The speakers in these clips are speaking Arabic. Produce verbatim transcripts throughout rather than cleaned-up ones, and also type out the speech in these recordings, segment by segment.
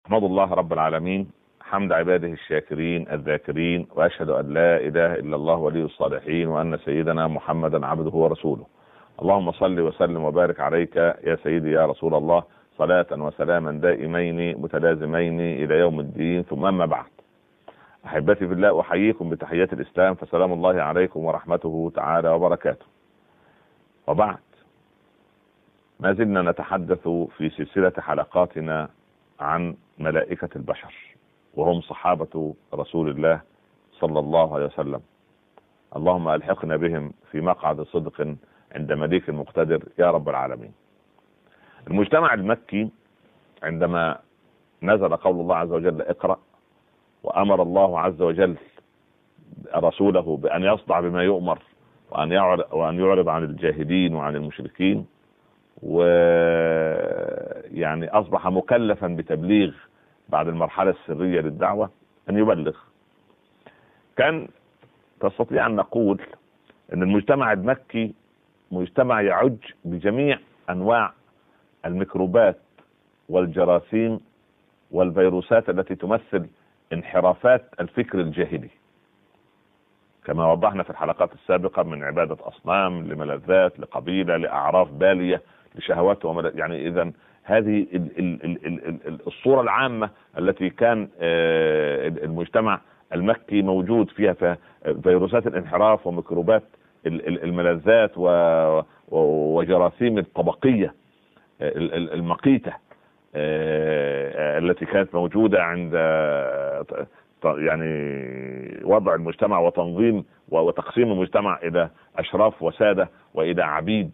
أحمد الله رب العالمين حمد عباده الشاكرين الذاكرين، وأشهد أن لا إله إلا الله ولي الصالحين، وأن سيدنا محمدا عبده ورسوله. اللهم صل وسلم وبارك عليك يا سيدي يا رسول الله، صلاة وسلاما دائمين متلازمين إلى يوم الدين، ثم أما بعد. أحبتي في الله، أحييكم بتحيات الإسلام، فسلام الله عليكم ورحمته تعالى وبركاته. وبعد، ما زلنا نتحدث في سلسلة حلقاتنا عن ملائكة البشر، وهم صحابة رسول الله صلى الله عليه وسلم. اللهم ألحقنا بهم في مقعد صدق عند مليك مقتدر يا رب العالمين. المجتمع المكي عندما نزل قول الله عز وجل اقرأ، وأمر الله عز وجل رسوله بأن يصدع بما يؤمر، وأن يعرض, وأن يعرض عن الجاهلين وعن المشركين، ويعني أصبح مكلفا بتبليغ بعد المرحلة السرية للدعوة أن يبلغ. كان تستطيع أن نقول أن المجتمع المكي مجتمع يعج بجميع أنواع الميكروبات والجراثيم والفيروسات التي تمثل انحرافات الفكر الجاهلي، كما وضحنا في الحلقات السابقة، من عبادة أصنام لملذات لقبيلة لأعراف بالية لشهوات ومل... يعني إذن هذه ال ال ال ال ال الصورة العامة التي كان المجتمع المكي موجود فيها، فيروسات الانحراف وميكروبات الملذات وجراثيم الطبقية المقيتة التي كانت موجودة عند يعني وضع المجتمع وتنظيم وتقسيم المجتمع إلى أشراف وسادة وإلى عبيد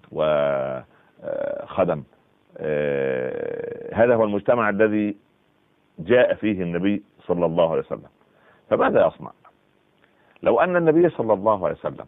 وخدم. هذا هو المجتمع الذي جاء فيه النبي صلى الله عليه وسلم. فماذا يصنع لو أن النبي صلى الله عليه وسلم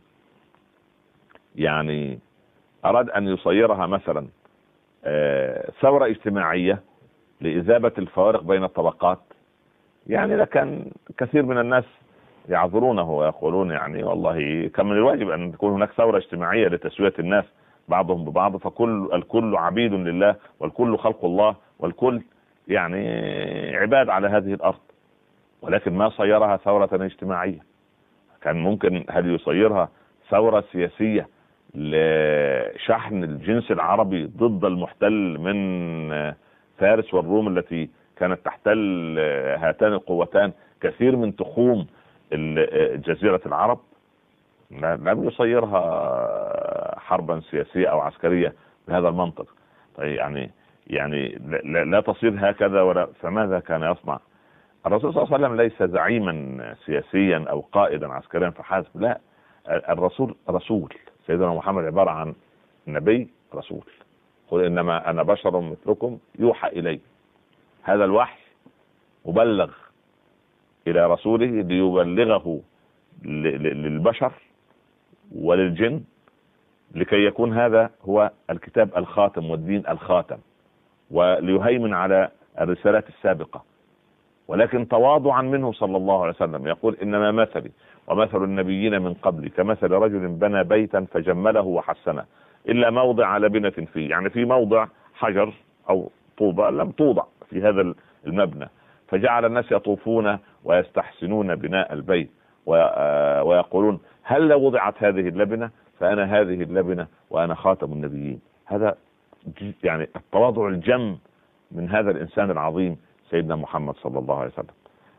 يعني أراد أن يصيرها مثلا ثورة اجتماعية لإذابة الفوارق بين الطبقات؟ يعني لكان كثير من الناس يعذرونه ويقولون يعني والله كان من الواجب أن تكون هناك ثورة اجتماعية لتسوية الناس بعضهم ببعض، فكل الكل عبيد لله والكل خلق الله والكل يعني عباد على هذه الأرض. ولكن ما صيرها ثورة اجتماعية. كان ممكن هل يصيرها ثورة سياسية لشحن الجنس العربي ضد المحتل من فارس والروم التي كانت تحتل هاتان القوتان كثير من تخوم جزيرة العرب؟ لم يصيرها حربا سياسية أو عسكرية بهذا المنطق. طيب يعني يعني لا, لا تصير هكذا ولا. فماذا كان يصنع الرسول صلى الله عليه وسلم؟ ليس زعيما سياسيا أو قائدا عسكريا فحسب، لا، الرسول رسول. سيدنا محمد عبارة عن نبي رسول. قل إنما أنا بشر مثلكم يوحى إلي. هذا الوحي مبلغ إلى رسوله ليبلغه للبشر وللجن، لكي يكون هذا هو الكتاب الخاتم والدين الخاتم، وليهيمن على الرسالات السابقة. ولكن تواضعا منه صلى الله عليه وسلم يقول إنما مثلي ومثل النبيين من قبلي كمثل رجل بنى بيتا فجمله وحسنه إلا موضع لبنة فيه، يعني في موضع حجر أو طوبة لم توضع في هذا المبنى، فجعل الناس يطوفون ويستحسنون بناء البيت ويقولون هل لو وضعت هذه اللبنة فأنا هذه اللبنة وأنا خاتم النبيين. هذا يعني التواضع الجم من هذا الإنسان العظيم سيدنا محمد صلى الله عليه وسلم.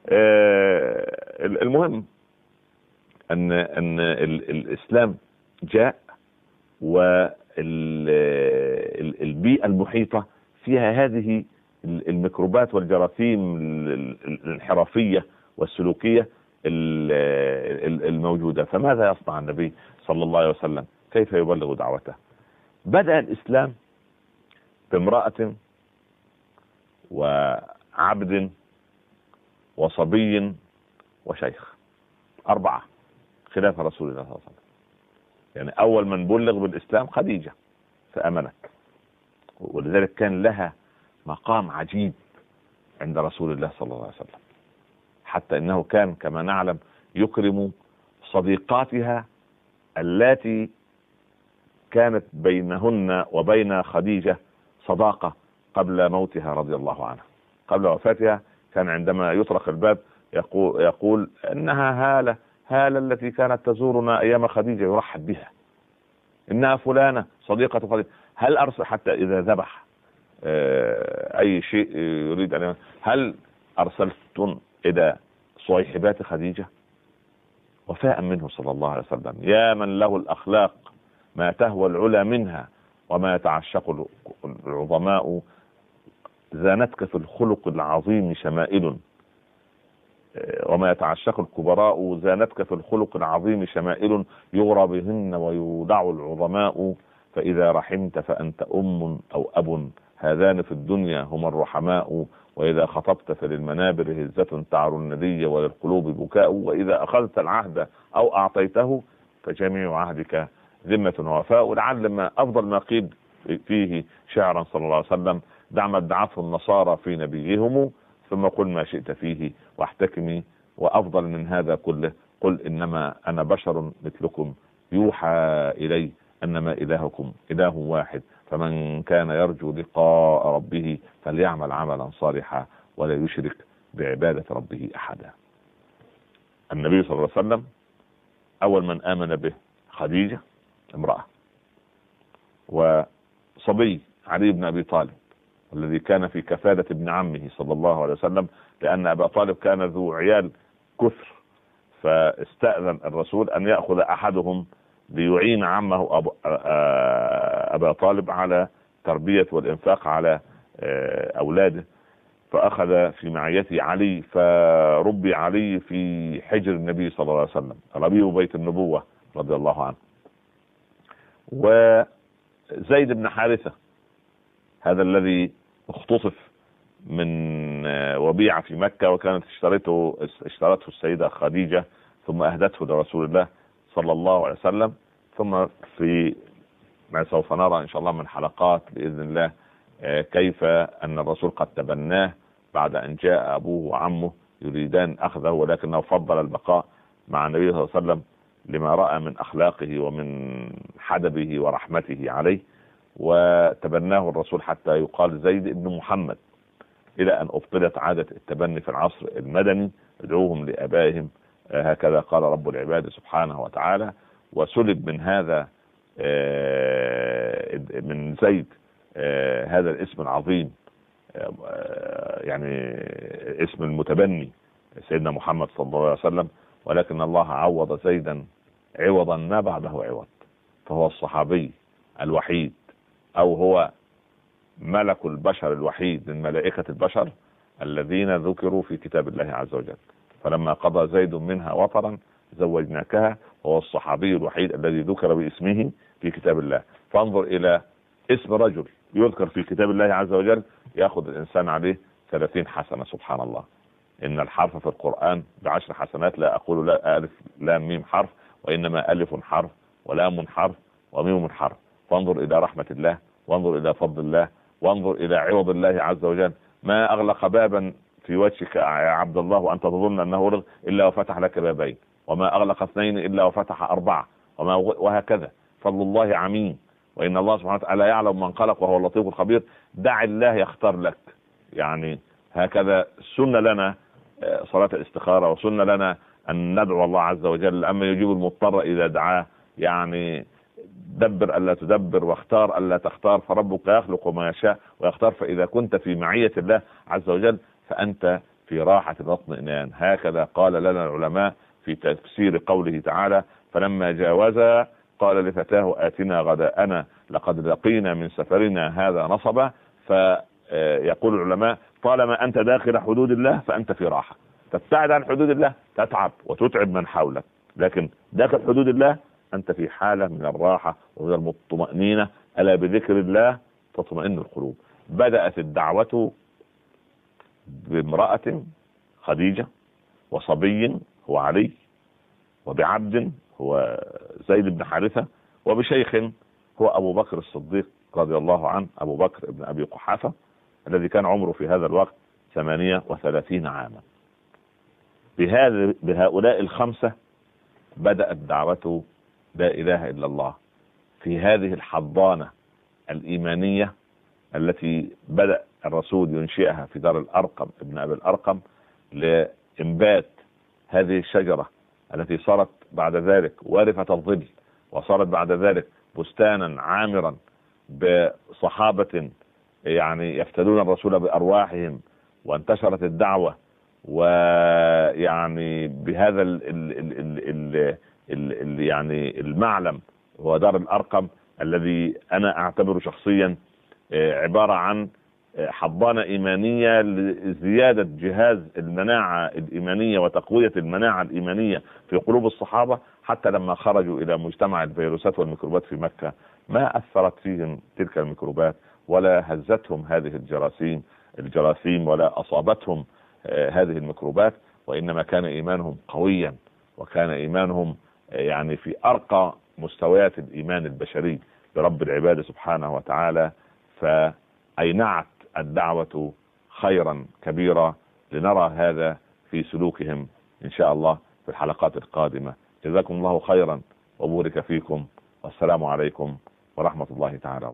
المهم أن أن الإسلام جاء والبيئة المحيطة فيها هذه الميكروبات والجراثيم الانحرافية والسلوكية الموجودة. فماذا يصنع النبي صلى الله عليه وسلم؟ كيف يبلغ دعوته؟ بدأ الإسلام بامرأة وعبد وصبي وشيخ، أربعة خلاف رسول الله صلى الله عليه وسلم. يعني أول من بلغ بالإسلام خديجة فأمنت، ولذلك كان لها مقام عجيب عند رسول الله صلى الله عليه وسلم، حتى إنه كان كما نعلم يكرم صديقاتها التي كانت بينهن وبين خديجة صداقة قبل موتها رضي الله عنها. قبل وفاتها كان عندما يطرق الباب يقول, يقول إنها هالة هالة التي كانت تزورنا أيام خديجة، يرحب بها، إنها فلانة صديقة خديجة. هل أرسل حتى إذا ذبح أي شيء يريد أن، هل أرسلتم إلى صيحبات خديجة؟ وفاء منه صلى الله عليه وسلم، يا من له الأخلاق ما تهوى العلا منها وما يتعشق العظماء، زانتك في الخلق العظيم شمائل، وما يتعشق الكبراء زانتك في الخلق العظيم شمائل، يغرى بهن ويودع العظماء، فإذا رحمت فأنت أم أو أب، هذان في الدنيا هما الرحماء، وإذا خطبت فللمنابر هزة تعر الندي وللقلوب بكاء، وإذا أخذت العهد أو أعطيته فجميع عهدك ذمة ووفاء. ولعل ما أفضل ما قيل فيه شعرا صلى الله عليه وسلم: دع ما ادعته النصارى في نبيهم، ثم قل ما شئت فيه واحتكمي. وأفضل من هذا كله: قل إنما أنا بشر مثلكم يوحى إلي أنما إلهكم إله واحد، فمن كان يرجو لقاء ربه فليعمل عملا صالحا ولا يشرك بعبادة ربه أحدا. النبي صلى الله عليه وسلم أول من آمن به خديجة امرأة، وصبي علي بن أبي طالب الذي كان في كفالة ابن عمه صلى الله عليه وسلم، لأن أبا طالب كان ذو عيال كثر، فاستأذن الرسول أن يأخذ أحدهم ليعين عمه أبا طالب على تربية والإنفاق على أولاده، فأخذ في معيته علي، فربي علي في حجر النبي صلى الله عليه وسلم، ربيع بيت النبوة رضي الله عنه. وزيد بن حارثة هذا الذي اختطف من وبيعة في مكة، وكانت اشترته اشترته السيدة خديجة ثم أهدته لرسول الله صلى الله عليه وسلم. ثم في ما سوف نرى إن شاء الله من حلقات بإذن الله كيف أن الرسول قد تبناه بعد أن جاء أبوه وعمه يريدان أخذه، ولكنه فضل البقاء مع النبي صلى الله عليه وسلم لما رأى من أخلاقه ومن حدبه ورحمته عليه، وتبناه الرسول حتى يقال زيد ابن محمد، إلى أن أبطلت عادة التبني في العصر المدني: ادعوهم لآبائهم هكذا قال رب العباد سبحانه وتعالى. وسلب من هذا من زيد هذا الاسم العظيم، يعني اسم المتبني سيدنا محمد صلى الله عليه وسلم، ولكن الله عوض زيدا عوضا ما بعده عوض، فهو الصحابي الوحيد أو هو ملك البشر الوحيد من ملائكة البشر الذين ذكروا في كتاب الله عز وجل. فلما قضى زيد منها وطرا زوجناكها، وهو الصحابي الوحيد الذي ذكر باسمه في كتاب الله. فانظر إلى اسم رجل يذكر في كتاب الله عز وجل يأخذ الإنسان عليه ثلاثين حسنة. سبحان الله، إن الحرف في القرآن بعشر حسنات، لا أقول لا ألف لام ميم حرف، وإنما ألف حرف ولام حرف وميم حرف. فانظر إلى رحمة الله، وانظر إلى فضل الله، وانظر إلى عوض الله عز وجل. ما أغلق بابا في وجهك يا عبد الله وأنت تظن أنه أغلق إلا وفتح لك بابين، وما أغلق اثنين إلا وفتح أربعة، وما وهكذا. فضل الله عميم، وإن الله سبحانه وتعالى يعلم من خلق وهو اللطيف الخبير. دع الله يختار لك، يعني هكذا سنة لنا صلاة الاستخارة، وسنة لنا أن ندعو الله عز وجل أما يجيب المضطر إذا دعاه. يعني دبر ألا تدبر، واختار ألا تختار، فربك يخلق ما يشاء ويختار. فإذا كنت في معية الله عز وجل فأنت في راحة واطمئنان. هكذا قال لنا العلماء في تفسير قوله تعالى: فلما جاوزا قال لفتاه آتنا غداءنا لقد لقينا من سفرنا هذا نصبا. فيقول العلماء: طالما أنت داخل حدود الله فأنت في راحة. تبتعد عن حدود الله تتعب وتتعب من حولك، لكن داخل حدود الله أنت في حالة من الراحة ومن الطمأنينة. ألا بذكر الله تطمئن القلوب. بدأت الدعوة بامرأة خديجة، وصبي هو علي، وبعبد هو زيد بن حارثة، وبشيخ هو أبو بكر الصديق رضي الله عنه، أبو بكر بن أبي قحافة، الذي كان عمره في هذا الوقت ثمانية وثلاثين عاما. بهؤلاء الخمسة بدأت دعوة لا إله إلا الله في هذه الحضانة الإيمانية التي بدأ الرسول ينشئها في دار الأرقم ابن أبي الأرقم لإنبات هذه الشجرة التي صارت بعد ذلك وارثة الظل، وصارت بعد ذلك بستانا عامرا بصحابة يعني يفتدون الرسول بأرواحهم، وانتشرت الدعوة، ويعني بهذا ال ال ال ال ال ال ال يعني المعلم هو دار الأرقم، الذي أنا أعتبره شخصيا عبارة عن حضانة إيمانية لزيادة جهاز المناعة الإيمانية وتقوية المناعة الإيمانية في قلوب الصحابة، حتى لما خرجوا إلى مجتمع الفيروسات والميكروبات في مكة ما أثرت فيهم تلك الميكروبات، ولا هزتهم هذه الجراثيم الجراثيم ولا أصابتهم هذه الميكروبات، وإنما كان إيمانهم قويا، وكان إيمانهم يعني في أرقى مستويات الإيمان البشري برب العباد سبحانه وتعالى. فأينعت الدعوة خيرا كبيرا، لنرى هذا في سلوكهم إن شاء الله في الحلقات القادمة. جزاكم الله خيرا وبارك فيكم، والسلام عليكم ورحمة الله تعالى.